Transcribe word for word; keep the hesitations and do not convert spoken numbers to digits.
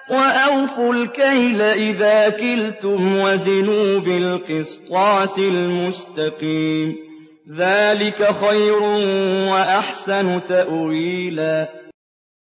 وَأَوْفُوا الْكَيْلَ إِذَا كِلْتُمْ وَزِنُوا بِالْقِسْطَاسِ الْمُسْتَقِيمِ ذَٰلِكَ خَيْرٌ وَأَحْسَنُ تَأْوِيلًا